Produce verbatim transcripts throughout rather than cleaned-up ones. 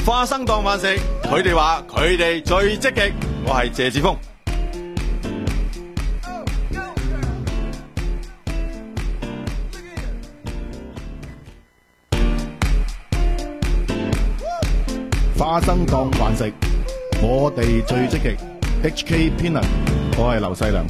花生當飯食，佢哋話佢哋最積極。我係謝志峰。 花生當飯食，我哋最積極。H K Peanut， 我係劉世良。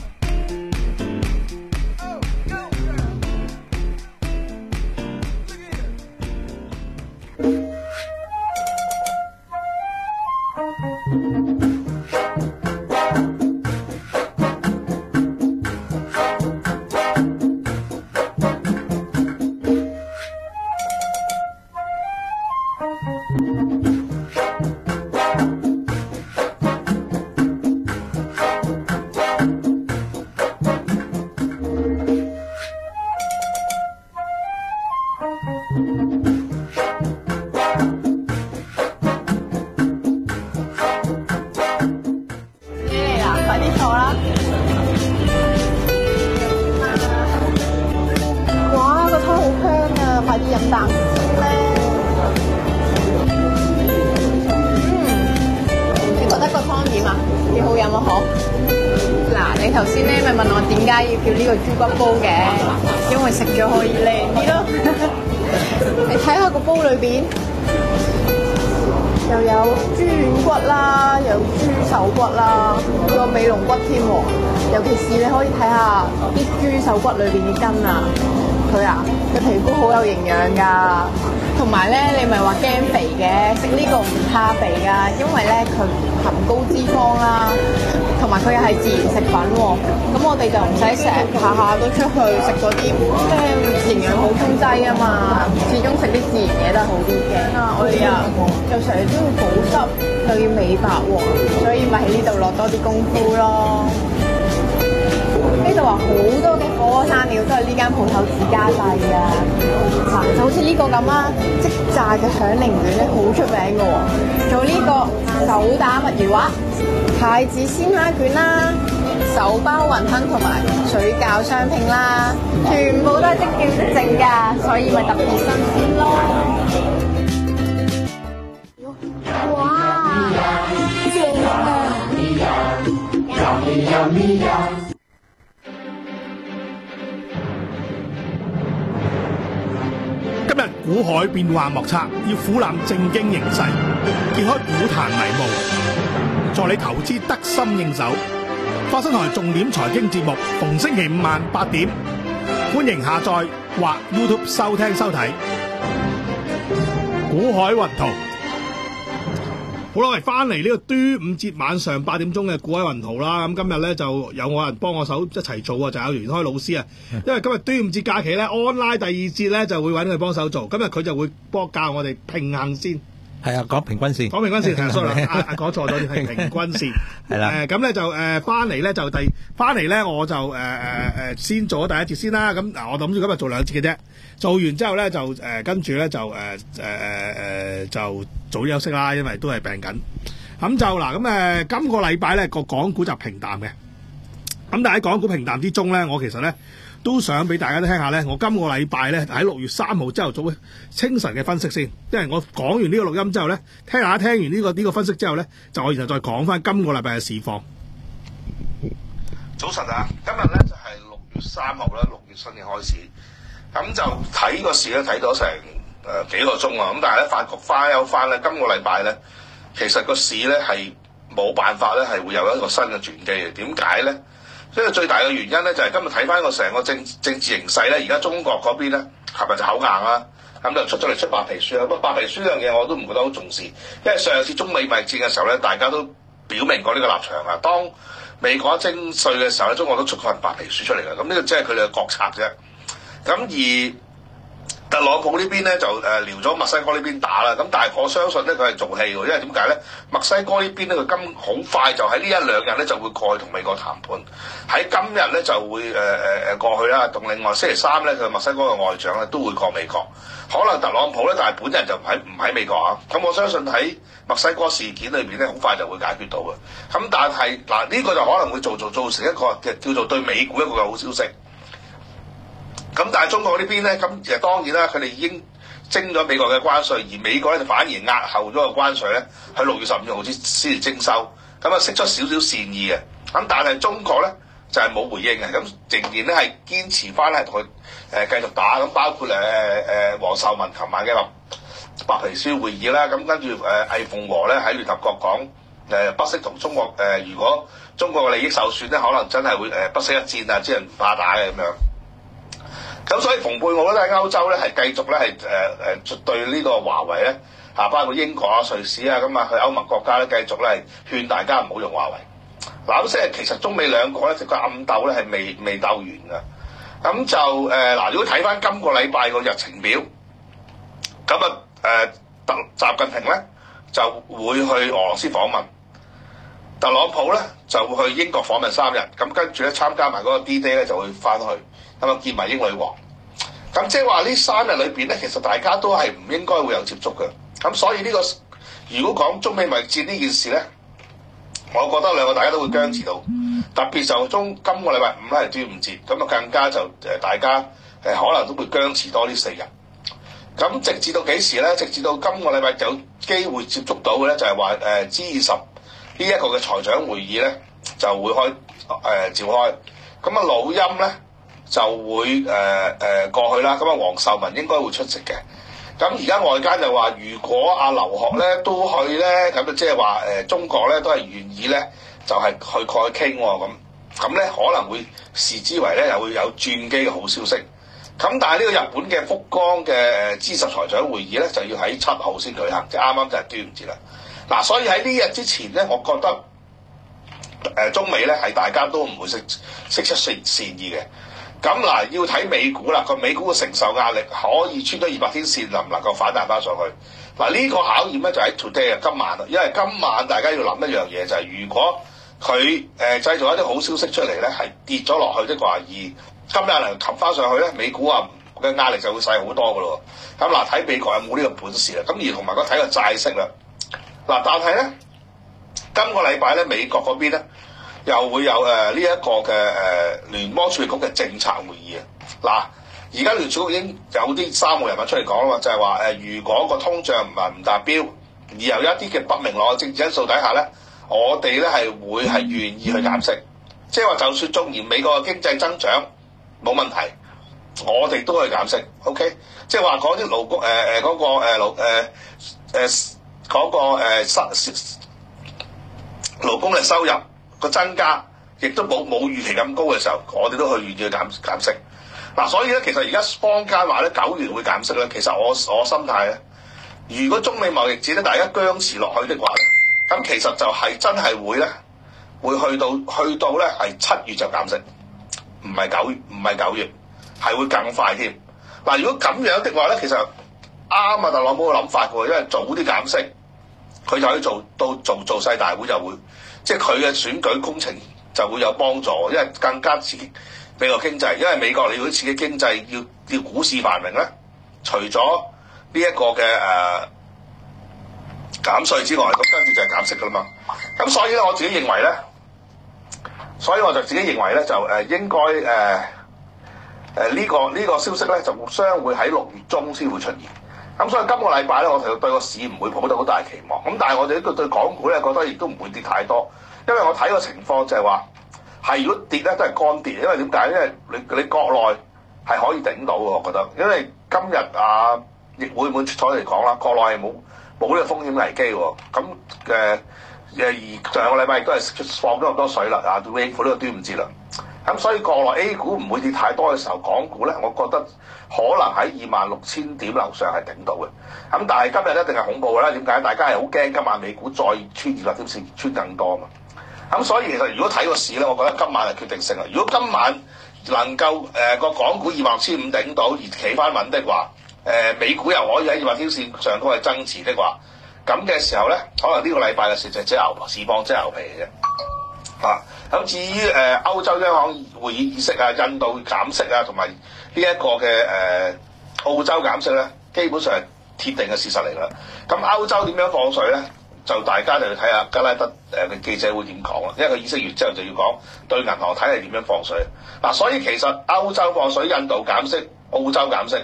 頭先咧咪問我點解要叫呢個豬骨煲嘅，因為食咗可以靚啲咯。你睇下個煲裏邊又有豬軟骨啦，有豬手骨啦，仲有尾龍骨添喎。尤其是你可以睇下啲豬手骨裏邊啲筋啊，佢啊嘅皮膚好有營養㗎。同埋咧，你咪話驚肥嘅，食呢個唔怕肥㗎，因為咧佢含高脂肪啦，同埋佢又係自然食品喎。咁我哋就唔使成日下下都出去食嗰啲咩營養補充劑啊嘛，始終食啲自然嘢都係好啲嘅。啊，我哋啊又成日都要保濕，又要美白喎，所以咪喺呢度落多啲功夫咯。呢度話好多嘅火鍋山料都係呢間鋪頭自家製啊！嗱，就好似呢個咁啦，即炸嘅響鈴卷咧，好出名嘅喎。仲有呢個手打墨魚滑、太子鮮蝦卷啦、手包雲吞同埋水餃雙拼啦，全部都係即叫即整㗎，所以咪特別新鮮咯。哇！正啊！ 今日股海變幻莫測，要俯瞰政經形勢，揭開股壇迷霧，助你投資得心應手。花生台重點財經節目，逢星期五晚八點，歡迎下載或 YouTube 收聽收睇。股海雲圖，好啦，嚟翻嚟呢個端午節晚上八點鐘嘅股海雲圖啦。咁今日咧就有我人幫我手一齊做啊，就有袁開老師啊。因為今日端午節假期咧 ，online 第二節咧就會揾佢幫手做。今日佢就會幫教我哋平衡線。 係啊，講平均線， 講平均線，係 sorry 啦，啊講錯咗，係平均線。係啦，誒咁咧就誒翻嚟咧就第翻嚟咧我就誒誒誒先做咗第一節先啦。咁嗱，我諗住今日做兩節嘅啫。做完之後咧就誒、呃、跟住咧就誒誒誒誒就早啲休息啦，因為都係病緊。咁就嗱咁誒今個禮拜咧個港股就平淡嘅。咁但係喺港股平淡之中咧，我其實咧都想俾大家都聽下咧，我今個禮拜咧喺六月三號朝頭早清晨嘅分析先，因為我講完呢個錄音之後咧，聽下聽完呢、這個呢、這個分析之後咧，就我然後再講翻今個禮拜嘅市況。 早晨啊，今日咧就係、是、六月三號啦，六月新嘅開始。咁就睇個市咧，睇咗成誒、呃、幾個鐘啊！咁但係咧，發覺翻有翻咧，今個禮拜咧，其實個市咧係冇辦法咧，係會有一個新嘅轉機嘅。點解咧？因為最大嘅原因咧，就係、是、今日睇翻個成個政政治形勢咧，而家中國嗰邊咧係咪就口硬啦？咁就出咗嚟出白皮書啦。咁白皮書呢樣嘢我都唔覺得好重視，因為上次中美貿易戰嘅時候咧，大家都表明過呢個立場啊。當美國徵稅嘅時候咧，中國都出過份白皮書出嚟嘅。咁呢個即係佢哋嘅國策啫。咁而特朗普呢邊咧就誒撩咗墨西哥呢邊打啦，咁但係我相信咧佢係做戲喎，因為點解咧？墨西哥呢邊咧佢今好快就喺呢一兩日咧就會過去同美國談判，喺今日咧就會誒誒誒過去啦，同另外星期三咧佢墨西哥嘅外長咧都會過美國，可能特朗普咧但係本人就唔喺唔喺美國啊，咁我相信喺墨西哥事件裏邊咧好快就會解決到嘅，咁但係嗱呢個就可能會做做造成一個嘅叫做對美股一個嘅好消息。咁但係中國呢邊咧，咁其實當然啦，佢哋已經徵咗美國嘅關稅，而美國咧就反而壓後咗個關稅咧，喺六月十五號先先至徵收，咁啊釋出少少善意嘅。咁但係中國咧就係、是、冇回應嘅，咁仍然咧係堅持翻咧同佢誒繼續打，咁包括誒誒黃秀文琴晚嘅白皮書會議啦，咁跟住誒魏鳳和咧喺聯合國講誒、呃、不惜同中國誒、呃，如果中國嘅利益受損咧，可能真係會誒不惜一戰啊，即係唔怕打嘅咁樣。咁所以蓬佩奧咧喺歐洲咧係繼續咧係誒誒對呢個華為咧啊，包括英國啊、瑞士啊，咁啊去歐盟國家咧繼續咧係勸大家唔好用華為。嗱咁即係其實中美兩個咧個暗鬥咧係未未鬥完㗎。咁就誒嗱、呃，如果睇翻今個禮拜個日程表，咁啊誒特習近平咧就會去俄羅斯訪問，特朗普咧就會去英國訪問三日，咁跟住咧參加埋嗰個 D-Day 咧就會翻去，咁啊見埋英女王。咁即係話呢三日裏邊咧，其實大家都係唔應該會有接觸嘅。咁所以呢、呢個如果講中美貿易戰呢件事咧，我覺得兩個大家都會僵持到，特別就中今個禮拜五咧係端午節，咁啊更加就誒大家誒可能都會僵持多呢四日。咁直至到幾時咧？直至到今個禮拜有機會接觸到嘅咧，就係話誒 G 二十呢一個嘅財長會議咧就會開誒、呃、召開。咁啊老欽咧就會誒誒、呃、過去啦。咁啊黃秀文應該會出席嘅。咁而家外間就話，如果阿劉鶴咧都去咧，咁即係話誒中國咧都係願意咧，就係、是、去過去傾喎咁。咁咧可能會視之為咧又會有轉機嘅好消息。咁但係呢個日本嘅福岡嘅 G 十財長會議咧就要喺七號先舉行，即係啱啱就係端午節啦。嗱、啊，所以喺呢日之前咧，我覺得誒、呃、中美咧係大家都唔會釋釋出善善意嘅。咁嗱、啊，要睇美股啦，個美股嘅承受壓力可以穿咗二百天線，能唔能夠反彈翻上去？嗱、啊，呢、這個考驗咧就喺 today 啊，今晚啦，因為今晚大家要諗一樣嘢就係、是，如果佢誒、呃、製造一啲好消息出嚟咧，係跌咗落去的話，而今日嚟冚翻上去咧，美股啊嘅壓力就會細好多噶咯。咁嗱，睇美國有冇呢個本事啦。咁而同埋個睇個債息啦。嗱，但係咧，今個禮拜咧，美國嗰邊咧又會有誒呢一個嘅誒、呃、聯邦儲備局嘅政策會議啊。嗱，而家聯儲局已經有啲三個人物出嚟講啦嘛，就係話誒，如果個通脹唔係唔達標，而有一啲嘅不明朗嘅政治因素底下咧，我哋咧係會係願意去減息。即係話，就算縱然美國嘅經濟增長冇問題，我哋都可以減息 ，OK？ 即係話嗰啲勞工誒誒嗰個誒勞誒誒嗰個誒收勞工嘅收入個增加，亦都冇冇預期咁高嘅時候，我哋都去願意去減減息。嗱、啊，所以咧，其實而家坊間話咧九月會減息咧，其實我我心態咧，如果中美貿易戰咧大家僵持落去的話咧，咁其實就係真係會咧，會去到去到咧係七月就減息。唔係九月，唔係九月，係會更快添。嗱，如果咁樣的話咧，其實啱啊，特朗普嘅諗法嘅喎，因為早啲減息，佢就可以做到做造勢大會就會，即係佢嘅選舉工程就會有幫助，因為更加刺激美國經濟。因為美國你要刺激經濟，要要股市繁榮咧，除咗呢一個嘅誒、呃、減稅之外，咁跟住就係減息噶啦嘛。咁所以咧，我自己認為咧。所以我就自己認為咧，就誒應該誒誒呢個呢、這個消息咧，就將會喺六月中先會出現。咁所以今個禮拜咧，我哋對個市唔會抱到好大期望。咁但係我哋呢個對港股咧，覺得亦都唔會跌太多，因為我睇個情況就係話係如果跌咧都係乾跌，因為點解？因為你你國內係可以頂到嘅，我覺得。因為今日啊，亦會唔會出咗嚟講啦？國內係冇冇呢個風險危機喎。咁嘅。呃誒而上個禮拜亦都係放咗咁多水啦，啊要應付呢個端午節啦。咁所以國內 A 股唔會跌太多嘅時候，港股咧，我覺得可能喺二萬六千點樓上係頂到嘅。咁但係今日一定係恐怖嘅啦。點解？大家係好驚今晚美股再穿二百點線，穿更多啊嘛。咁所以其實如果睇個市咧，我覺得今晚係決定性啦。如果今晚能夠誒個、呃、港股二萬六千五頂到而企翻穩的話，誒、呃、美股又可以喺二百天線上高係增持的話。咁嘅時候咧，可能呢個禮拜嘅事就即係牛市況，即係牛皮嘅啫。啊，咁至於誒、呃、歐洲央行會議議息啊、印度減息啊，同埋呢一個嘅誒、呃、澳洲減息咧，基本上係鐵定嘅事實嚟啦。咁歐洲點樣放水咧？就大家就要睇下加拉德誒嘅記者會點講啦。因為佢議息完之後就要講對銀行體系點樣放水。嗱、啊，所以其實歐洲放水、印度減息、澳洲減息，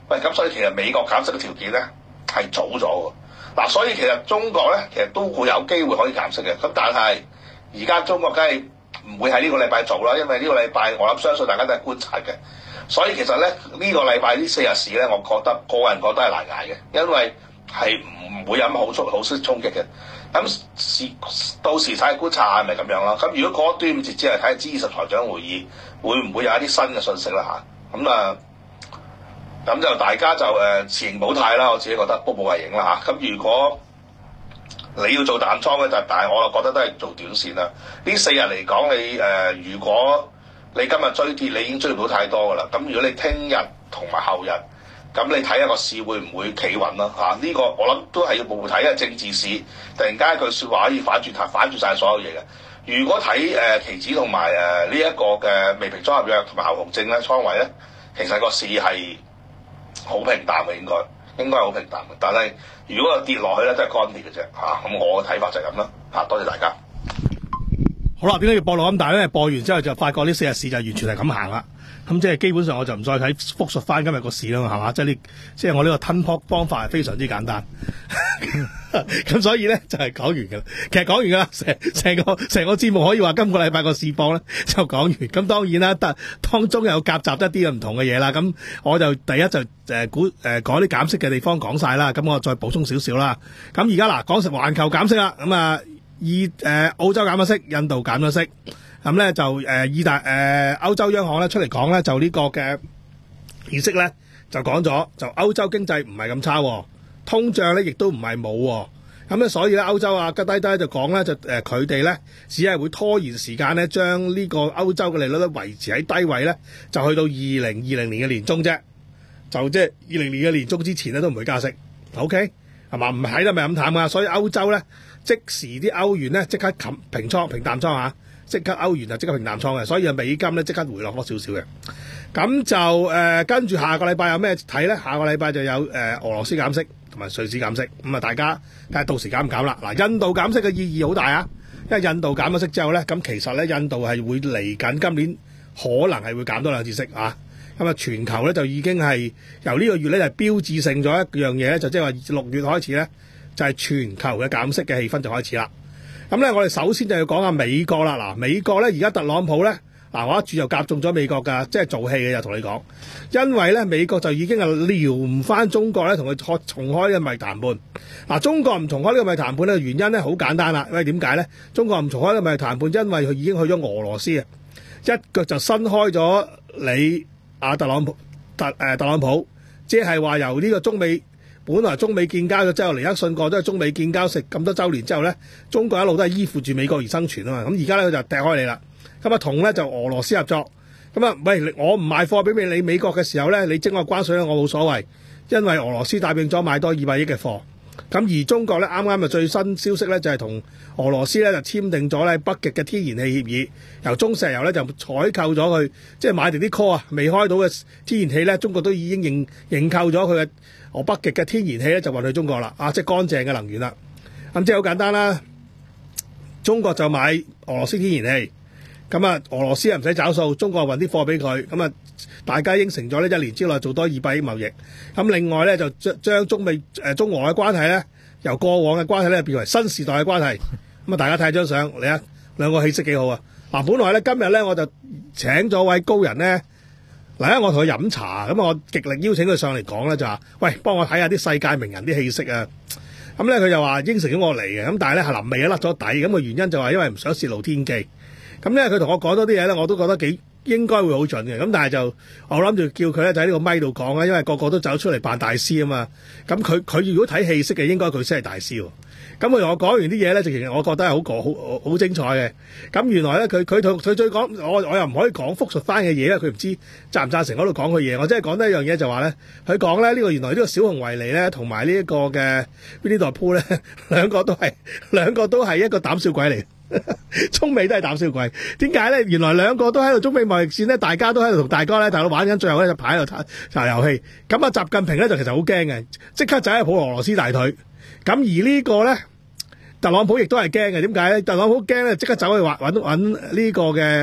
喂，咁所以其實美國減息嘅條件咧係早咗喎。嗱，所以其實中國咧其實都會有機會可以減息嘅。咁但係而家中國梗係唔會喺呢個禮拜做啦，因為呢個禮拜我諗相信大家都係觀察嘅。所以其實咧呢、呢個禮拜呢四日市咧，我覺得個人覺得係難捱嘅，因為係唔會有咁好速好識衝擊嘅。咁時到時睇觀察係咪咁樣啦。咁如果過端午節之後睇下 G 二十財長會議，會唔會有一啲新嘅訊息啦嚇？咁啊，咁就大家就誒持盈保泰啦，我自己覺得步步為營啦嚇。咁如果你要做淡倉嘅，就但係我就覺得都係做短線啦。呢四日嚟講，你誒、呃、如果你今日追跌，你已經追唔到太多噶啦。咁如果你聽日同埋後日，咁你睇下個市會唔會企穩啦？嚇、啊，呢、這個我諗都係要步步睇，因為政治市突然間一句説話可以反轉頭，反轉晒所有嘢嘅。如果睇誒、呃、期指同埋誒呢一個嘅未平倉合約同埋後熊證咧倉位咧，其實個市係好平淡嘅，應該應該係好平淡嘅。但係如果跌落去咧，都係乾跌嘅啫嚇。咁、啊、我嘅睇法就係咁啦嚇。多謝大家。 好啦，點解要播落咁大咧？播完之後就發覺呢四日市就完全係咁行啦。咁即係基本上我就唔再睇復述翻今日個市啦，係嘛？即係呢，即係我呢個吞泡方法係非常之簡單。咁所以咧就係、是、講完㗎啦。其實講完㗎啦，成成個成個節目可以話今個禮拜個市況咧就講完。咁當然啦，但當中有夾雜一啲唔同嘅嘢啦。咁我就第一就誒估誒講啲減息嘅地方講晒啦。咁我再補充少少啦。咁而家嗱講實環球減息啦。咁啊，意誒、呃、澳洲減咗息，印度減咗息。咁咧就誒意大誒歐洲央行咧出嚟講咧，就呢個嘅議息咧就講咗，就歐洲經濟唔係咁差，通脹咧亦都唔係冇。咁咧所以咧歐洲啊吉低低就講咧，就誒佢哋咧只係會拖延時間咧，將呢個歐洲嘅利率咧維持喺低位咧，就去到二零二零年嘅年中啫。就即係二零年嘅年中之前咧都唔會加息。OK 係嘛？唔係得咪咁淡㗎。所以歐洲咧即時啲歐元咧即刻冚平倉平淡倉嚇。即刻歐元就即刻平淡倉嘅，所以啊美金咧即刻回落多少少嘅。咁就誒跟住下個禮拜有咩睇咧？下個禮拜就有誒、呃、俄羅斯減息同埋瑞士減息。咁啊大家睇下到時減唔減啦。嗱，印度減息嘅意義好大啊，因為印度減咗息之後咧，咁其實咧印度係會嚟緊今年可能係會減多兩次息啊。咁啊全球咧就已經係由呢個月咧就係標誌性咗一樣嘢咧，就即係話六月開始咧就係、是、全球嘅減息嘅氣氛就開始啦。咁咧，我哋首先就要講下美國啦。嗱，美國咧而家特朗普咧，嗱我一注就夾中咗美國㗎，即係做戲嘅就同你講，因為咧美國就已經係撩唔翻中國咧，同佢重重開呢個貿易談判。嗱，中國唔重開呢個貿易談判咧，原因咧好簡單啦。因為點解咧？中國唔重開呢個貿易談判，因為佢已經去咗俄羅斯啊，一腳就伸開咗你啊特朗普特誒、呃、特朗普，即係話由呢個中美。本來中美建交咗之後，尼克遜過咗中美建交食咁多週年之後咧，中國一路都係依附住美國而生存啊嘛。咁而家咧佢就掟開你啦。咁啊同咧就俄羅斯合作。咁啊喂，我唔賣貨俾你美國嘅時候咧，你徵我關稅咧，我冇所謂，因為俄羅斯答應咗買多二百億嘅貨。咁而中國咧啱啱嘅最新消息咧就係、是、同俄羅斯咧就簽訂咗咧北極嘅天然氣協議，由中石油咧就採購咗佢，即係買定啲 call 啊，未開到嘅天然氣咧，中國都已經認認購咗佢嘅俄北極嘅天然氣咧就運去中國啦，啊即係乾淨嘅能源啦。咁即係好簡單啦，中國就買俄羅斯天然氣，咁啊俄羅斯又唔使找數，中國運啲貨俾佢，咁啊大家應承咗呢一年之內做多二百億貿易。咁另外咧就將將中美誒、呃、中俄嘅關係咧，由過往嘅關係咧變為新時代嘅關係。咁啊大家睇張相嚟啊，兩個氣色幾好啊！嗱，本來咧今日咧我就請咗位高人咧嚟，我同佢飲茶，咁我極力邀請佢上嚟講咧就話，喂，幫我睇下啲世界名人啲氣色啊！咁咧佢就話應承咗我嚟嘅，咁但係咧係臨尾啊甩咗底，咁個原因就話因為唔想泄露天機。咁咧佢同我講多啲嘢咧，我都覺得幾應該會好準嘅。咁但係就我諗住叫佢咧就喺呢個咪度講啦，因為個個都走出嚟扮大師啊嘛。咁佢佢如果睇氣色嘅，應該佢先係大師喎。咁佢同我講完啲嘢咧，就其實我覺得係好講好好精彩嘅。咁原來咧佢佢同佢最講，我我又唔可以講複述翻嘅嘢啦。佢唔知贊唔贊成嗰度講佢嘢。我真係講得一樣嘢就話咧，佢講咧呢個原來呢個小熊維尼咧同埋呢一個嘅 Winnie the Pooh 咧，兩個都係兩個都係一個膽小鬼嚟。中美都係膽小鬼，點解咧？原來兩個都喺度中美貿易戰咧，大家都喺度同大哥咧大佬玩緊最後一隻牌喺度查遊戲。咁啊，習近平咧就其實好驚嘅，即刻就喺度抱俄羅斯大腿。咁而呢個咧，特朗普亦都係驚嘅。點解咧？特朗普驚咧，即刻走去揾揾呢個嘅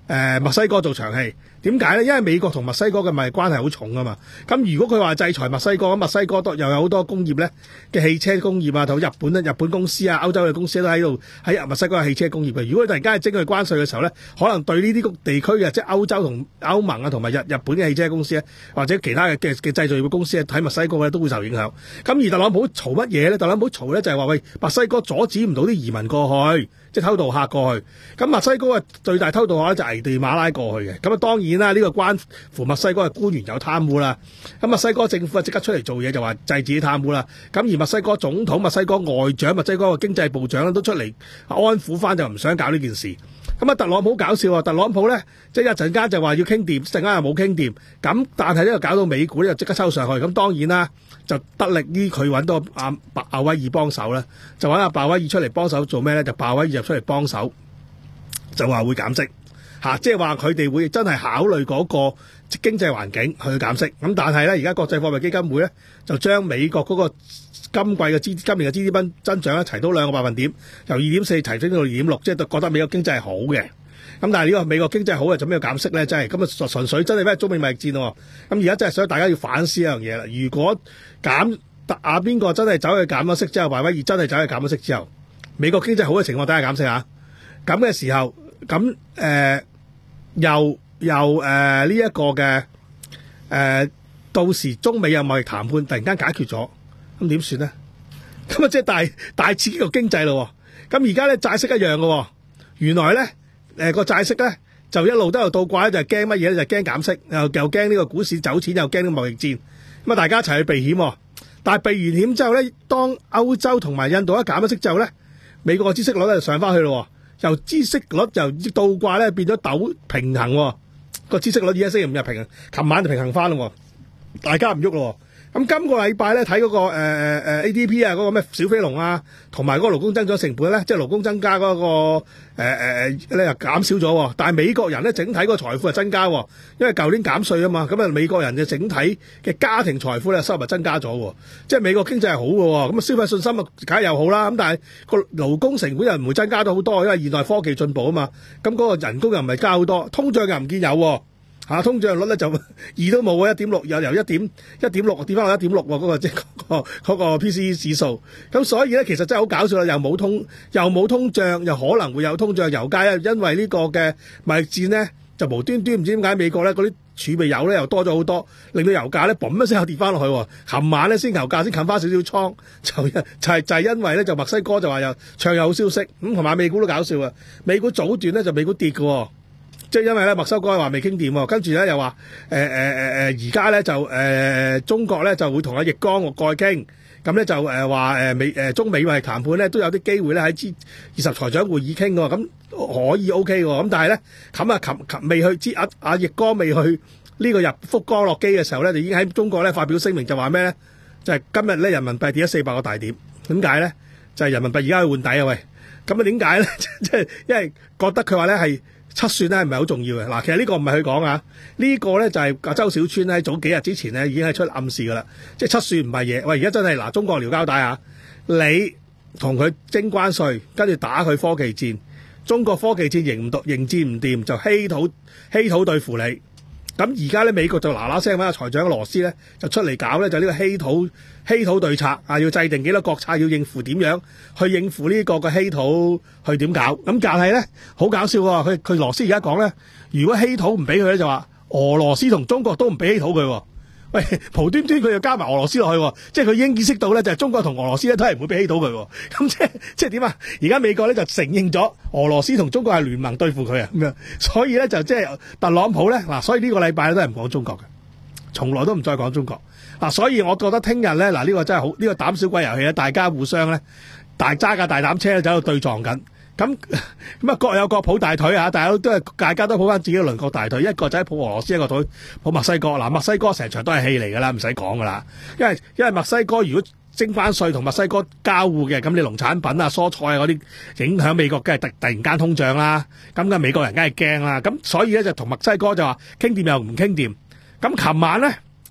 誒墨西哥做長氣。點解咧？因為美國同墨西哥嘅貿易關係好重啊嘛。咁如果佢話制裁墨西哥，咁墨西哥都又有好多工業咧嘅汽車工業啊，同日本咧日本公司啊、歐洲嘅公司都喺度喺墨西哥嘅汽車工業嘅。如果突然間係徵佢關稅嘅時候咧，可能對呢啲地區嘅即係歐洲同歐盟啊，同埋日日本嘅汽車公司咧，或者其他嘅嘅嘅製造業公司喺墨西哥咧都會受影響。咁而特朗普嘈乜嘢咧？特朗普嘈咧就係話喂，墨西哥阻止唔到啲移民過去，即係偷渡客過去。咁墨西哥嘅最大偷渡客咧就危地馬拉過去嘅。咁啊當然啦，呢、這個關乎墨西哥嘅官員有貪污啦。咁墨西哥政府啊即刻出嚟做嘢就話制止貪污啦。咁而墨西哥總統、墨西哥外長、墨西哥嘅經濟部長都出嚟安撫翻，就唔想搞呢件事。咁啊特朗普搞笑啊！特朗普咧即係一陣間就話要傾掂，一陣間又冇傾掂。咁但係呢個搞到美股咧就即刻抽上去。咁當然啦，就得力於佢揾到阿鮑威爾幫手啦，就揾阿鮑威爾出嚟幫手做咩咧？就鮑威爾就出嚟幫手，就話會減息。嚇、啊，即係話佢哋會真係考慮嗰個經濟環境去減息。咁但係咧，而家國際貨幣基金會咧就將美國嗰個今季嘅 G 今年嘅 G D P 增長咧提到兩個百分點，由二點四提升到二點六，即係覺得美國經濟係好嘅。咁但係呢個美國經濟好啊，做咩要減息咧？真係咁啊，純粹真係咩中美貿易戰喎。咁而家真係想大家要反思一樣嘢啦。如果減啊邊個真係走去減咗息之後，鮑威爾真係走去減咗息之後，美國經濟好嘅情況底下減息嚇，咁嘅時候咁誒、呃、又又誒呢一個嘅誒、呃、到時中美有貿易談判突然間解決咗，咁點算咧？咁啊即係大大刺激個經濟咯。咁而家咧債息一樣嘅，原來咧。誒、呃、個債息咧就一路都有倒掛，就係驚乜嘢咧？就係驚減息，又又驚呢個股市走錢，又驚呢個貿易戰。咁啊，大家一齊去避險、哦。但係避完險之後咧，當歐洲同埋印度一減咗息之後咧，美國嘅孳息率咧就上翻去咯。由孳息率由倒掛咧變咗陡平衡、哦，個孳息率而家星期五日平衡，琴晚就平衡翻咯。大家唔喐咯。咁今個禮拜咧睇嗰個誒誒、呃、A D P 啊，嗰個咩小飛龍啊，同埋嗰個勞工增長成本咧，即係勞工增加嗰、那個誒誒誒咧又減少咗，但係美國人咧整體個財富係增加，因為舊年減稅啊嘛，咁啊美國人嘅整體嘅家庭財富咧收入增加咗，即係美國經濟係好嘅，咁啊消費信心啊梗係又好啦，咁但係個勞工成本又唔會增加到好多，因為現代科技進步啊嘛，咁嗰個人工又唔係加好多，通脹又唔見有。嚇、啊，通脹率咧就二都冇喎，一點六又由一點一點六跌翻落一點六喎，嗰個即係嗰個嗰個 P C E 指數。咁所以咧，其實真係好搞笑啦，又冇通又冇通脹，又可能會有通脹。油價咧，因為呢個嘅貿易戰咧，就無端端唔知點解美國咧嗰啲儲備油咧又多咗好多，令到油價咧嘣一聲又跌翻落去。琴晚咧先油價先冚翻少少倉，就就係就係因為咧就墨西哥就話又唱有好消息，咁同埋美股都搞笑啊，美股早段咧就美股跌嘅。即係因為咧，墨西哥話未傾掂，跟住咧又話誒誒誒誒，而家咧就誒、呃、中國咧就會同阿易綱過去傾，咁咧就誒話誒美誒中美貿易談判咧都有啲機會咧喺 G 二十財長會議傾嘅，咁可以 OK 喎，咁但係咧冚啊冚冚未去知阿阿易綱未去呢個入福岡落機嘅時候咧，就已經喺中國咧發表聲明就話咩咧？就係、是、今日咧人民幣跌咗四百個大點，點解咧？就係、是、人民幣而家去換底啊喂！咁啊點解咧？即係因為覺得佢話咧係。七算咧係唔係好重要嘅？嗱，其實呢個唔係佢講啊，呢個咧就係阿周小川咧早幾日之前咧已經係出暗示㗎啦，即係七算唔係嘢。喂，而家真係嗱，中國撩交帶啊，你同佢徵關稅，跟住打佢科技戰，中國科技戰迎唔到，迎戰唔掂就稀土稀土對付你。咁而家咧美國就嗱嗱聲揾阿財長羅斯咧就出嚟搞咧就呢個稀土稀土對策啊，要制定幾多國策，要應付點樣去應付呢個嘅稀土去點搞。咁但係咧好搞笑喎，佢佢羅斯而家講咧，如果稀土唔俾佢咧就話俄羅斯同中國都唔俾稀土佢喎。喂，無端端佢又加埋俄羅斯落去喎，即係佢已經意識到咧，就係中國同俄羅斯咧都係唔會俾稀土佢喎。咁即係即係點啊？而家美國咧就承認咗俄羅斯同中國係聯盟對付佢啊，咁樣，所以咧就即係特朗普咧嗱，所以呢個禮拜咧都係唔講中國嘅，從來都唔再講中國嗱。所以我覺得聽日咧嗱，呢個真係好，呢個膽小鬼遊戲咧，大家互相咧大揸架大膽車走喺度對撞緊。咁咁啊，各有各抱大腿啊！大家都都係大家都抱翻自己嘅鄰國大腿，一個就係抱俄羅斯，一個抱抱墨西哥。嗱，墨西哥成場都係戲嚟㗎啦，唔使講㗎啦。因為因為墨西哥如果徵翻稅同墨西哥交互嘅，咁你農產品啊、蔬菜啊嗰啲影響美國，梗係突突然間通脹啦。咁嘅美國人梗係驚啦。咁所以咧就同墨西哥就話傾掂又唔傾掂。咁琴晚咧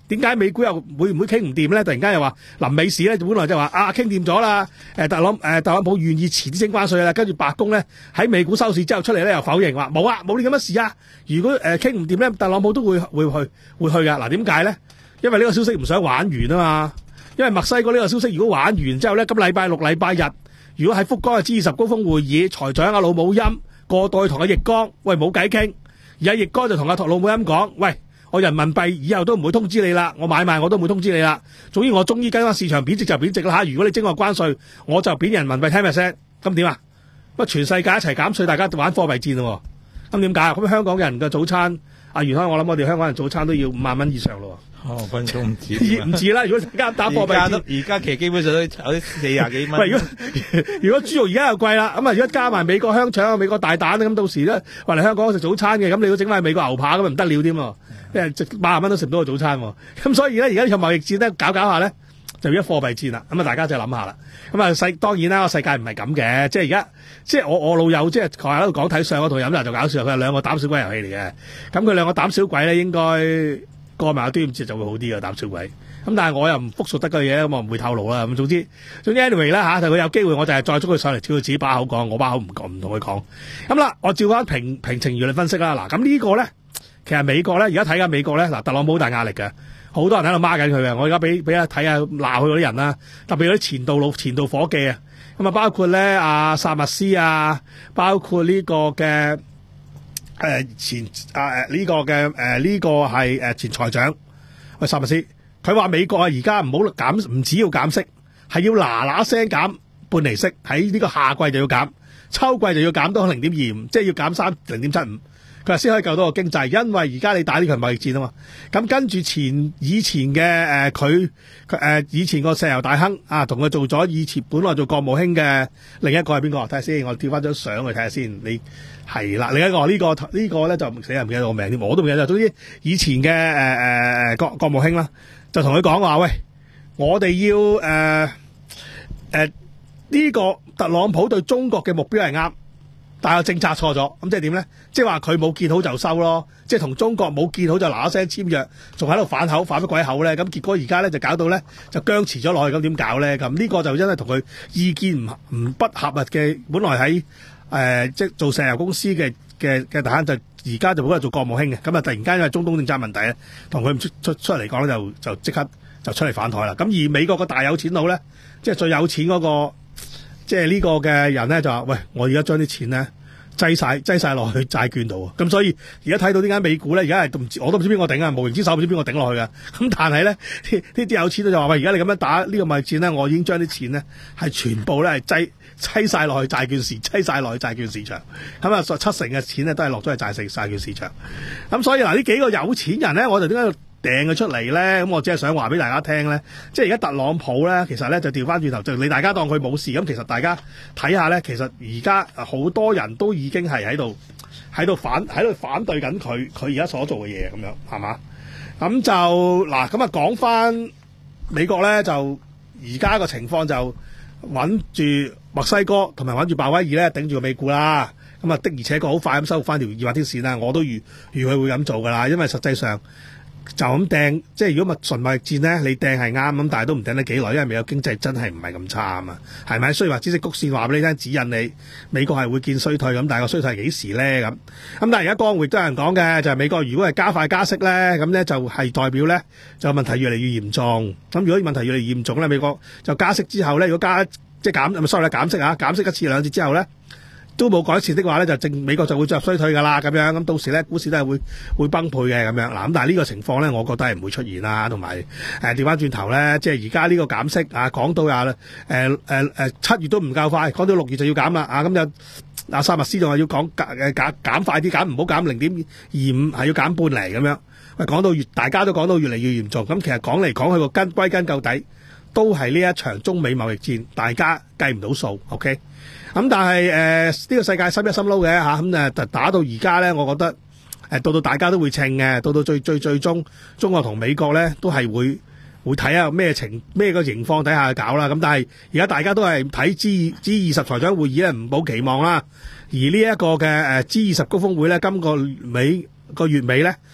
點解美股又會唔會傾唔掂咧？突然間又話臨尾市咧，本來就話啊傾掂咗啦，誒特朗誒特朗普願意遲啲徵關稅啦，跟住白宮咧喺美股收市之後出嚟咧又否認話冇啊，冇呢咁嘅事啊！如果誒傾唔掂咧，特朗普都會會去會去噶。嗱點解咧？因為呢個消息唔想玩完啊嘛。因為墨西哥呢個消息如果玩完之後咧，今禮拜六、禮拜日，如果喺福岡嘅 G 二十高峰會議，財長阿老姆欽過到去同阿易綱，喂冇計傾，而阿易綱就同阿托老姆欽講，喂，我人民幣以後都唔會通知你啦，我買賣我都唔會通知你啦。總之我終於跟翻市場貶值就貶值啦嚇。如果你徵我關稅，我就貶人民幣 ten percent。咁點啊？咁全世界一齊減稅，大家玩貨幣戰咯。咁點解啊？咁香港人嘅早餐，阿袁開我諗我哋香港人早餐都要五萬蚊以上咯。 哦，分鐘唔止， 唔止啦！如果大家打貨幣戰， 而家其實基本上都有啲四廿幾蚊。 喂，如果如果豬肉而家又貴啦，咁啊，如果加埋美國香腸啊、美國大蛋咁，到時咧話嚟香港食早餐嘅，咁你要整翻美國牛扒咁啊唔得了添喎，因為值八十蚊都食唔到個早餐喎。咁所以咧，而家呢場貿易戰咧搞搞下咧，就要貨幣戰啦。咁啊，大家就諗下啦。咁啊，世當然啦，個世界唔係咁嘅，即係而家即係我我老友即係佢喺度講睇相嗰套飲茶就搞笑，佢係兩個膽小鬼遊戲嚟嘅。咁佢兩個膽小鬼咧應該過埋個端午節就會好啲嘅膽小鬼，咁但係我又唔複述得嘅嘢，咁我唔會透露啦。咁總之總之 anyway 啦嚇，就佢有機會我就係再捉佢上嚟，叫佢自己把口講，我把口唔講唔同佢講。咁啦，我照翻平平情而論分析啦。嗱，咁呢個咧其實美國咧而家睇緊美國咧，嗱特朗普好大壓力嘅，好多人喺度罵緊佢嘅。我而家俾俾一睇下鬧佢嗰啲人啦，特別嗰啲前度老前度夥計啊，咁啊包括咧阿薩默斯啊，包括呢個嘅。誒、呃、前啊誒呢個嘅誒呢個係誒前財長喂薩默斯，佢話美國啊而家唔好減，唔止要減息，係要嗱嗱聲減半厘息，喺呢個夏季就要減，秋季就要減多零點二五，即係要減三零點七五。佢話先可以救到個經濟，因為而家你打呢場貿易戰啊嘛。咁跟住前以前嘅誒佢佢誒以前個石油大亨啊，同佢做咗以前本來做國務卿嘅另一個係邊個？睇下先，我調翻張相去睇下先。你係啦，另一個呢、呢個呢、呢個咧就死人唔記得我名添，我都唔記得。總之以前嘅誒誒國國務卿啦，就同佢講話喂，我哋要誒誒呢個特朗普對中國嘅目標係啱。但係政策錯咗，咁即係點咧？即係話佢冇見好就收咯，即係同中國冇見好就嗱嗱聲簽約，仲喺度反口反乜鬼口咧？咁結果而家咧就搞到咧就僵持咗落去，咁點搞咧？咁呢個就因為同佢意見唔唔不合啊嘅，本來喺誒、呃、即係做石油公司嘅嘅嘅大亨，就而家就本來做國務卿嘅，咁啊突然間因為中東政策問題咧，同佢唔出出出嚟講咧，就就即刻就出嚟反台啦。咁而美國個大有錢佬咧，即係最有錢嗰、那個。即係呢個嘅人咧就話：喂，我而家將啲錢咧擠晒擠晒落去債券度，咁所以而家睇到點解美股咧而家係唔知我都唔知邊個頂啊，無形之手唔知邊個頂落去㗎。咁但係咧呢啲有錢都就話：喂，而家你咁樣打呢個貿易戰咧，我已經將啲錢咧係全部咧係擠擠晒落去債券市，擠晒落去債券市場。咁啊，七成嘅錢咧都係落咗去債市債券市場。咁所以嗱，呢幾個有錢人咧，我就點解要掟佢出嚟咧？咁我只係想話俾大家聽咧，即係而家特朗普咧，其實咧就調翻轉頭，就你大家當佢冇事。咁其實大家睇下咧，其實而家好多人都已經係喺度喺度反喺度反對緊佢佢而家所做嘅嘢，咁樣係嘛？咁就嗱，咁啊講翻美國咧，就而家個情況就穩住墨西哥同埋穩住鮑威爾咧頂住個美股啦。咁啊的而且確好快咁收復翻條二百天線啦。我都預預佢會咁做噶啦，因為實際上。就咁掟，即係如果咪純貿易戰咧，你掟係啱咁，但係都唔掟得幾耐，因為美國經濟真係唔係咁差啊嘛，係咪？雖然話知識曲線話俾你聽，指引你美國係會見衰退咁，但係個衰退係幾時咧咁？咁但係而家江湖亦都有人講嘅，就係、是、美國如果係加快加息咧，咁咧就係代表咧就問題越嚟越嚴重。咁如果問題越嚟越嚴重咧，美國就加息之後咧，如果加即係減，唔係 sorry 減息啊，減息一次兩次之後咧。都冇改善的話咧，就正美國就會進入衰退㗎啦，咁樣咁到時咧，股市都係會會崩潰嘅咁樣嗱。咁但係呢個情況咧，我覺得係唔會出現啦。同埋誒調翻轉頭咧，即係而家呢個減息啊，講到呀誒誒誒七月都唔夠快，講到六月就要減啦啊！咁就阿薩默斯仲話要講減減減快啲減，唔好減零點二五，係要減半釐咁樣。喂，講到越大家都講到越嚟越嚴重，咁其實講嚟講去個根歸根究底都係呢一場中美貿易戰，大家計唔到數 ，OK？咁但係誒呢個世界心一心撈嘅嚇，咁誒打到而家咧，我覺得誒、呃、到到大家都會稱嘅，到到最最最終，中國同美國咧都係會會睇下咩情咩個情況底下去搞啦。咁但係而家大家都係睇 G G 二十財長會議咧，唔抱期望啦。而呢一個嘅誒 G 二十高峰會咧，今個尾個月尾咧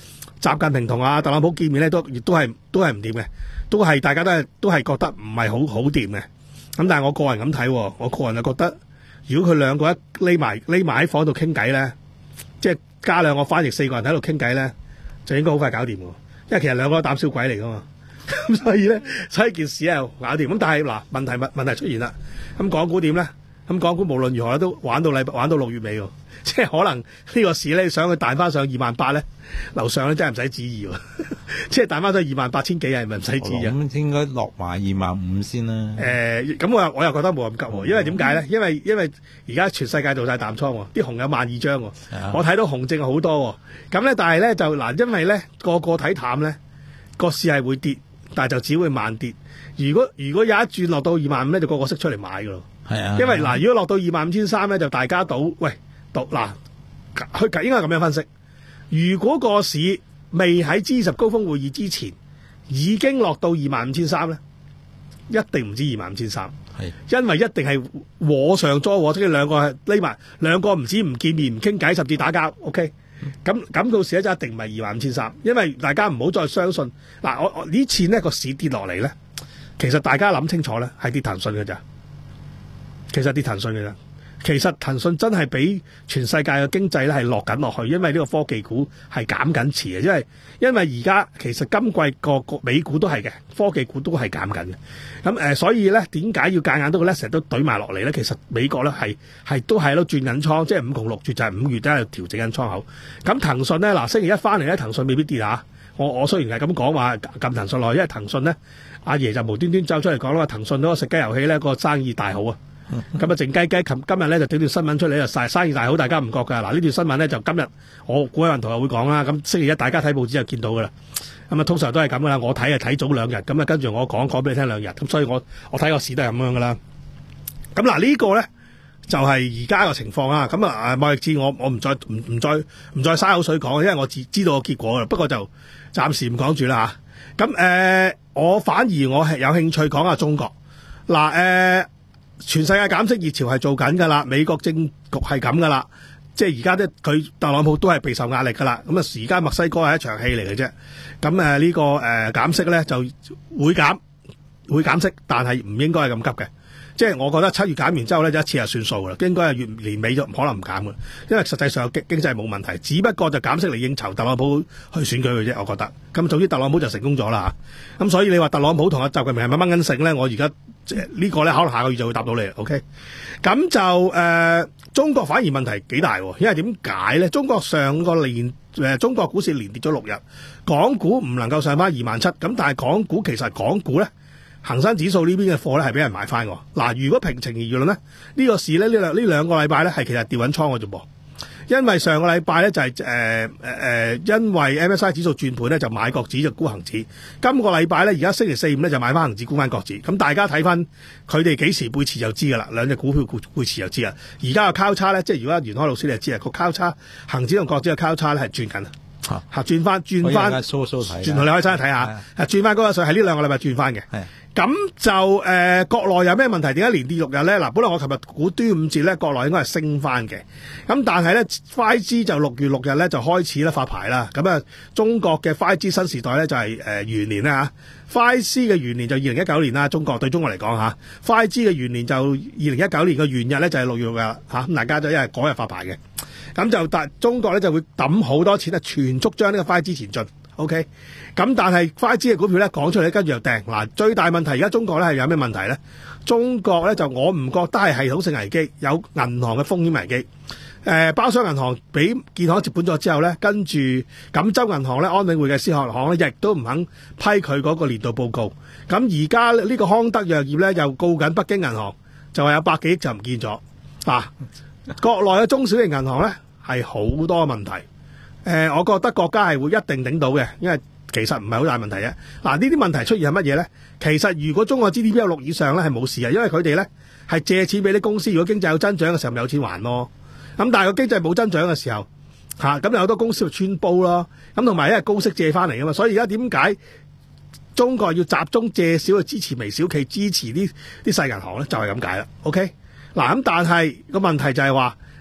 習近平同阿特朗普見面咧，都亦都係都係唔掂嘅，都係大家都係都係覺得唔係好好掂嘅。咁但係我個人咁睇，我個人就覺得，如果佢兩個一匿埋匿埋喺房度傾偈咧，即係加兩個翻譯，四個人喺度傾偈咧，就應該好快搞掂喎。因為其實兩個都膽小鬼嚟噶嘛，咁所以咧，所以件事係搞掂。咁但係嗱，問題問問題出現啦。咁港股點咧？咁港股無論如何都玩到禮玩到六月尾喎，即係可能呢個市咧想佢彈翻上二萬八咧，樓上咧真係唔使旨意喎，即係彈翻上二萬八千幾係咪唔使旨意啊？ 咁應該落埋二萬五先啦。 誒、呃，咁我又我又覺得冇咁急喎，因為點解咧？因為因為而家全世界做晒淡倉喎，啲紅有萬二張喎，我睇到紅證好多喎。咁咧，但係咧就嗱，因為咧個個睇淡咧，個市係會跌，但係就只會慢跌。如果如果有一轉落到二萬五咧，就個個識出嚟買噶咯。 係啊， 因為嗱，如果落到二萬五千三咧，就大家賭喂賭嗱，佢應該咁樣分析。如果個市未喺 G 二十高峰會議之前已經落到二萬五千三咧，一定唔止二萬五千三。係，因為一定係禍上加禍，即係兩個係匿埋，兩個唔止唔見面唔傾偈，甚至打交。OK，咁咁到時咧就一定唔係二萬五千三，因為大家唔好再相信嗱，我我呢次呢個市跌落嚟咧，其實大家諗清楚咧，係跌騰訊嘅咋。其實跌騰訊嘅啦，其實騰訊真係俾全世界嘅經濟咧係落緊落去，因為呢個科技股係減緊持嘅，因為因為而家其實今季個個美股都係嘅，科技股都係減緊嘅。咁誒、呃，所以咧點解要夾硬都咧成日都懟埋落嚟咧？其實美國咧係係都係喺度轉緊倉，即係五窮六絕就係五月都喺度調整緊倉口。咁騰訊咧嗱，星期一翻嚟咧，騰訊未必跌啊！我我雖然係咁講話撳騰訊落，因為騰訊咧阿爺就無端端走出嚟講啦，話騰訊嗰個食雞遊戲咧個生意大好啊！咁啊，靜雞雞，琴今日咧就整段新聞出嚟就晒生意大好，大家唔覺㗎。嗱，呢段新聞咧就今日我估喺雲圖又會講啦。咁星期一大家睇報紙就見到㗎啦。咁啊，通常都係咁㗎啦。我睇啊睇早兩日，咁啊跟住我講講俾你聽兩日。咁所以我我睇個市都係咁樣㗎啦。咁嗱呢個咧就係而家個情況啊。咁啊貿易戰我我唔再唔唔再唔再嘥口水講，因為我知知道個結果啦。不過就暫時唔講住啦嚇。咁誒、呃，我反而我係有興趣講下中國嗱誒。呃全世界減息熱潮係做緊㗎啦，美國政局係咁㗎啦，即係而家咧佢特朗普都係備受壓力㗎啦。咁啊，而家墨西哥係一場戲嚟嘅啫。咁誒呢個誒、呃、減息咧就會減會減息，但係唔應該係咁急嘅。即係我覺得七月減完之後咧就一次就算數㗎啦，應該係月年尾就可能唔減㗎，因為實際上經經濟冇問題，只不過就減息嚟應酬特朗普去選舉嘅啫。我覺得咁總之特朗普就成功咗啦。咁所以你話特朗普同阿習近平係咪掹緊繩咧？我而家即係呢個咧，可能下個月就會答到你。OK，咁就誒、呃、中國反而問題幾大喎，因為點解咧？中國上個年誒、呃、中國股市連跌咗六日，港股唔能夠上翻二萬七，咁但係港股其實港股咧。恒生指數呢邊嘅貨咧係俾人買翻喎。嗱，如果平情而論咧，呢、呢個市咧呢兩呢兩個禮拜咧係其實掉緊倉嘅啫噃。因為上個禮拜咧就係誒誒因為 M S C I 指數轉盤咧就買國指就沽恒指。今個禮拜咧而家星期四五咧就買翻恒指沽翻國指。咁大家睇翻佢哋幾時背馳就知㗎啦，兩隻股票背背馳就知啦。而家個交叉咧，即係如果袁開老師你就知啊，個交叉恒指同國指嘅交叉咧係轉緊啊，嚇轉翻轉翻，轉同你可以真係睇下，轉翻嗰個水係呢兩個禮拜轉翻嘅。咁就誒、呃、國內有咩問題？點解連跌六日咧？嗱，本來我琴日估端午節咧，國內應該係升翻嘅。咁但係咧 ，five G 就六月六日咧就開始咧發牌啦。咁啊，中國嘅 five G 新時代咧就係誒元年啦嚇。five G 嘅元年就二零一九年啦。中國對中國嚟講嚇 five G 嘅元年就二零一九年嘅元日咧就係六月六日啦嚇。咁大家就因為嗰日發牌嘅，咁就但中國咧就會抌好多錢啊，全速將呢個 five G 前進。OK，咁但係 five G 嘅股票咧講出嚟，跟住又掟嗱。最大問題而家中國咧係有咩問題咧？中國咧就我唔覺得係系統性危機，有銀行嘅風險危機。誒、呃，包商銀行俾建行接管咗之後咧，跟住錦州銀行咧、安永會計師行咧，亦都唔肯批佢嗰個年度報告。咁而家呢個康德藥業咧又告緊北京銀行，就話有百幾億就唔見咗。嗱、啊，國內嘅中小型銀行咧係好多問題。誒、呃，我覺得國家係會一定頂到嘅，因為其實唔係好大問題啫。嗱，呢啲問題出現係乜嘢咧？其實如果中國 G D P 有六以上咧，係冇事嘅，因為佢哋咧係借錢俾啲公司，如果經濟有增長嘅時候，咪有錢還咯。咁但係個經濟冇增長嘅時候，嚇咁有好多公司就穿煲咯。咁同埋因為高息借翻嚟㗎嘛，所以而家點解中國要集中借少去支持微小企、支持啲啲細銀行咧？就係咁解啦。OK，嗱咁但係個問題就係話。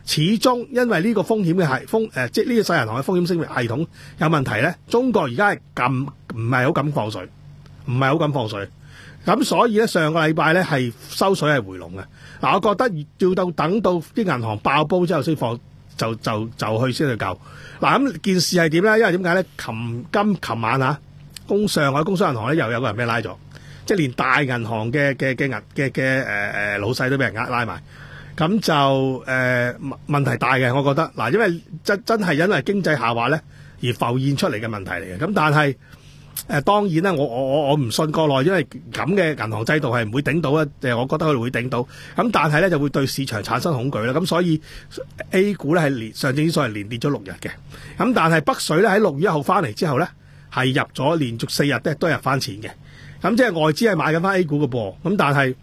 始終因為呢個風險嘅係風誒，即係呢個世銀行嘅風險聲明系統有問題咧，中國而家係咁唔係好敢放水，唔係好敢放水。咁所以咧，上個禮拜咧係收水係回籠嘅。嗱，我覺得要到等到啲銀行爆煲之後先放，就就就去先去救。嗱，咁件事係點咧？因為點解咧？琴今琴晚啊，工上海工商銀行咧又有個人俾人拉咗，即係連大銀行嘅嘅嘅銀嘅嘅誒誒老細都俾人呃拉埋。咁就誒、呃、問題大嘅，我覺得嗱，因為真真係因為經濟下滑咧而浮現出嚟嘅問題嚟嘅。咁但係誒、呃、當然啦，我我我我唔信國內，因為咁嘅銀行制度係唔會頂到啊。誒，我覺得佢哋會頂到。咁但係咧就會對市場產生恐懼啦。咁所以 A 股咧係連上證指數係連跌咗六日嘅。咁但係北水咧喺六月一號翻嚟之後咧係入咗連續四日咧都係入翻錢嘅。咁即係外資係買緊翻 A 股嘅噃。咁但係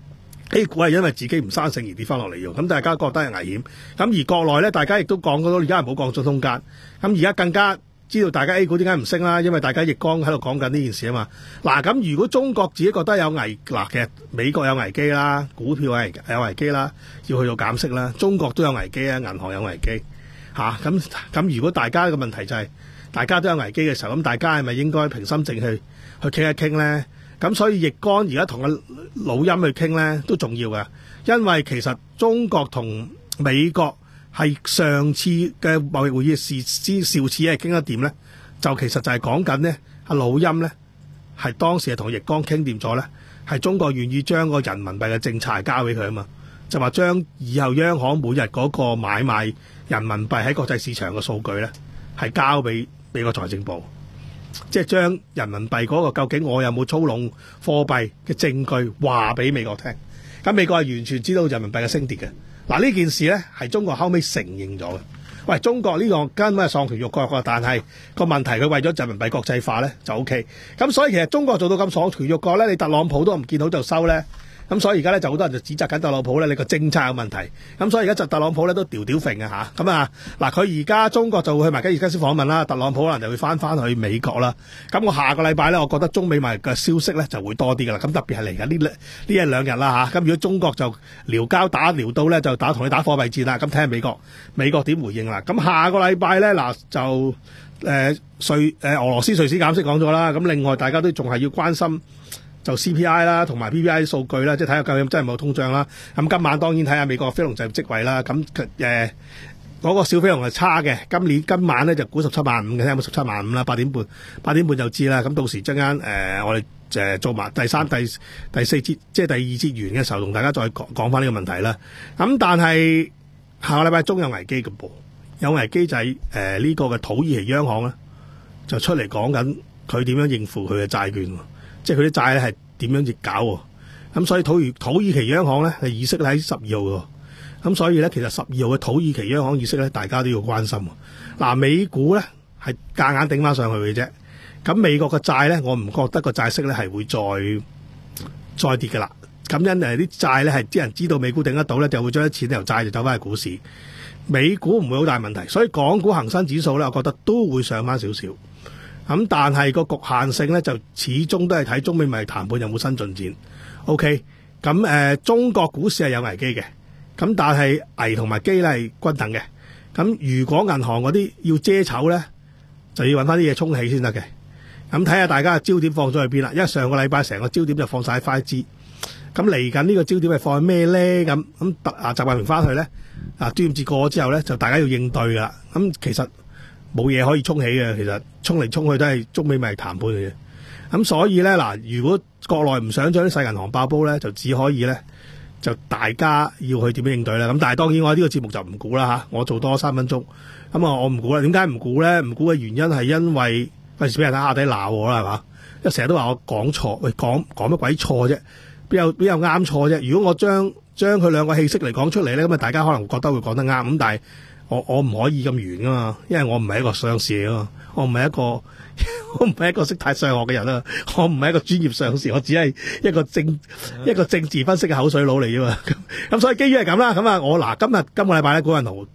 A 股係因為自己唔生性而跌翻落嚟嘅，咁大家覺得係危險。咁而國內咧，大家亦都講到，而家係冇降準空間。咁而家更加知道大家 A 股點解唔升啦，因為大家逆光喺度講緊呢件事啊嘛。嗱，咁如果中國自己覺得有危，嗱，其實美國有危機啦，股票係有危機啦，要去到減息啦，中國都有危機啊，銀行有危機嚇。咁咁如果大家嘅問題就係、是、大家都有危機嘅時候，咁大家係咪應該平心靜氣去傾一傾咧？咁所以易綱而家同個老陰去傾咧都重要嘅，因為其實中國同美國係上次嘅貿易會議事之少次係傾得掂咧，就其實就係講緊咧阿老陰咧係當時係同易綱傾掂咗咧，係中國願意將個人民幣嘅政策交俾佢啊嘛，就話將以後央行每日嗰個買賣人民幣喺國際市場嘅數據咧係交俾美國財政部。即係將人民幣嗰個究竟我有冇操弄貨幣嘅證據話俾美國聽，咁美國係完全知道人民幣嘅升跌嘅。嗱，呢件事咧係中國後尾承認咗嘅。喂，中國呢個根本係喪權辱國㗎，但係個問題佢為咗人民幣國際化咧就 O K。咁所以其實中國做到咁喪權辱國咧，你特朗普都唔見到就收咧。咁所以而家咧就好多人就指責緊特朗普咧，你個政策有問題。咁所以而家就特朗普咧都調調揈嘅嚇。咁啊嗱，佢而家中國就會去埋吉爾吉斯訪問啦，特朗普可能就會翻翻去美國啦。咁我下個禮拜咧，我覺得中美貿易嘅消息咧就會多啲噶啦。咁特別係嚟緊呢呢一兩日啦嚇。咁如果中國就撩交打撩到咧，就打同你打貨幣戰啦。咁睇下美國美國點回應啦。咁下個禮拜咧嗱就誒瑞誒俄羅斯瑞士減息講咗啦。咁另外大家都仲係要關心。就 C P I 啦，同埋 P P I 數據啦，即係睇下究竟真係冇通脹啦。咁今晚當然睇下美國非農就業職位啦。咁誒嗰個小非農係差嘅，今年今晚咧就估十七萬五嘅，睇下有冇十七萬五啦。八點半八點半就知啦。咁到時陣間誒我哋誒做埋第三、第第四節，即係第二節完嘅時候，同大家再講講翻呢個問題啦。咁但係下個禮拜中有危機嘅噃，有危機就係誒呢個嘅土耳其央行咧就出嚟講緊佢點樣應付佢嘅債券。即係佢啲債咧係點樣逆搞喎？咁所以土耳土耳其央行咧係議息喺十二號喎。咁所以咧其實十二號嘅土耳其央行議息咧，大家都要關心。嗱，美股咧係夾硬頂翻上去嘅啫。咁美國嘅債咧，我唔覺得個債息咧係會再再跌㗎啦。咁因誒啲債咧係啲人知道美股頂得到咧，就會將啲錢由債就走翻去股市。美股唔會好大問題，所以港股恒生指數咧，我覺得都會上翻少少。咁但係個局限性咧，就始終都係睇中美貿易談判有冇新進展。OK， 咁誒、呃、中國股市係有危機嘅，咁但係危同埋機咧係均等嘅。咁如果銀行嗰啲要遮醜咧，就要揾翻啲嘢沖起先得嘅。咁睇下大家嘅焦點放咗去邊啦。因為上個禮拜成個焦點就放晒喺 五 G， 咁嚟緊呢個焦點係放喺咩咧？咁咁啊習近平翻去咧，啊端午節過咗之後咧，就大家要應對噶啦。咁其實冇嘢可以沖起嘅，其實沖嚟沖去都係中美貿易談判嘅啫。咁所以咧嗱，如果國內唔想將啲細銀行爆煲咧，就只可以咧就大家要去點樣應對啦。咁但係當然我呢個節目就唔估啦嚇，我做多三分鐘。咁啊我唔估啦，點解唔估咧？唔估嘅原因係因為費事俾人喺下底鬧我啦，係嘛？因為成日都話我講錯，喂講講乜鬼錯啫？邊有邊有啱錯啫？如果我將將佢兩個氣息嚟講出嚟咧，咁啊大家可能覺得會講得啱。咁但係我我唔可以咁圓噶嘛，因為我唔係一個上市啊嘛，我唔係一個我唔係一個識睇上學嘅人啊，我唔係一個專業上市，我只係一個政一個政治分析嘅口水佬嚟啫嘛。咁所以基於係咁啦，咁啊我嗱今日今個禮拜咧，股銀圖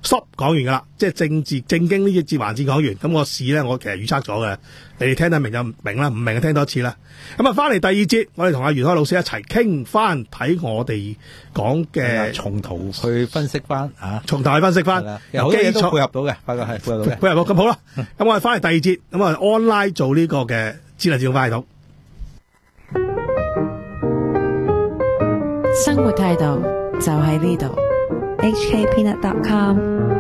stop 講完噶啦，即係政治正經呢啲節環節講完，咁個市咧我其實預測咗嘅，你哋聽得明就明啦，唔明就聽多一次啦。咁啊，翻嚟第二節，我哋同阿袁開老師一齊傾翻睇我哋講嘅從圖去分析翻啊， 從頭去分析翻， 有好多嘢都配合到嘅，發覺係配合到嘅。 配合到咁好啦。咁我哋翻嚟第二節，咁啊 online 做呢個嘅智能自動化系統。 生活態度就喺呢度。H K Peanut dot com